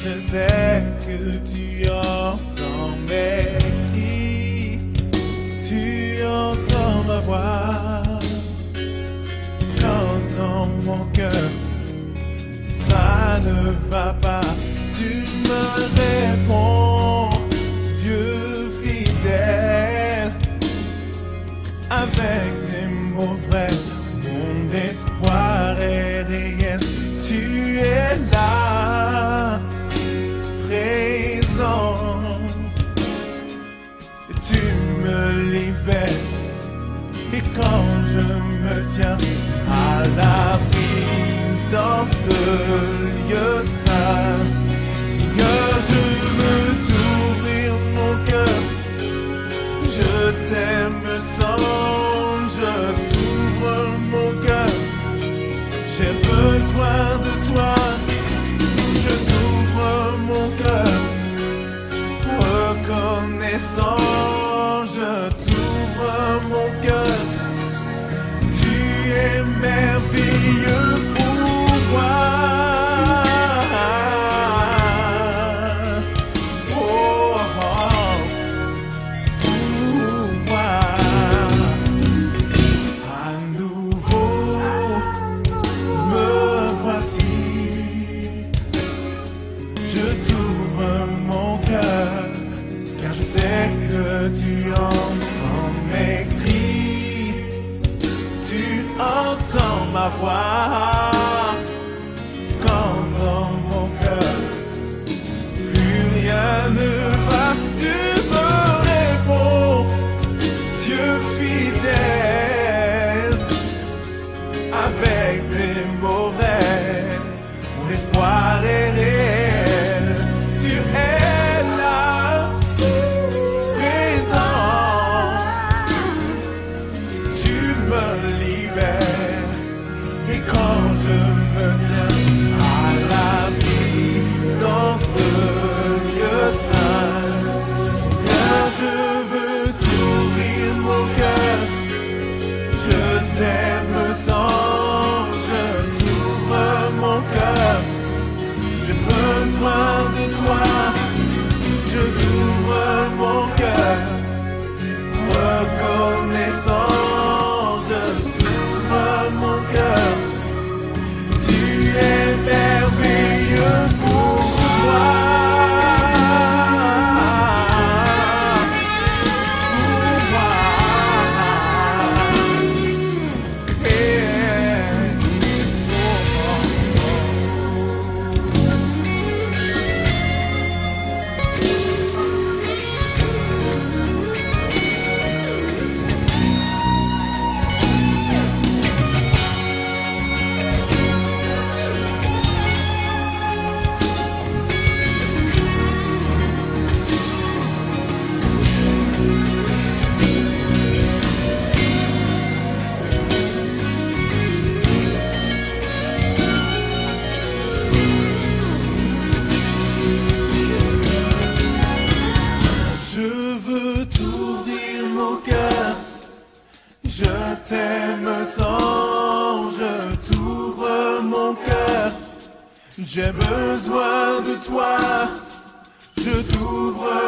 je sais que tu entends mes cris, tu entends ma voix. Quand dans mon cœur ça ne va pas, tu me réponds, Dieu fidèle. Avec tes mots vrais, mon espoir est réel. Tu es là, présent. Tu me libères. Et quand je me tiens à l'abri dans ce lieu saint, Seigneur, je veux t'ouvrir mon cœur. Je t'aime tant, je t'ouvre mon cœur. J'ai besoin de toi, je t'ouvre mon cœur. Reconnaissant, je t'ouvre mon cœur. Tu es merveilleux pour moi. Tu entends mes cris, tu entends ma voix. Quand dans mon cœur plus rien ne va, tu me réponds, Dieu fidèle. Avec des mots vrais, mon espoir est réel. Tu es là, et quand je me tiens à l'abri dans ce lieu saint, Seigneur, je veux t'ouvrir mon cœur. Je t'aime tant, je t'ouvre mon cœur. J'ai besoin de toi, je t'ouvre mon cœur. Reconnaissant, tu es merveilleux pour moi. Je t'aime tant, je t'ouvre mon cœur. J'ai besoin de toi, je t'ouvre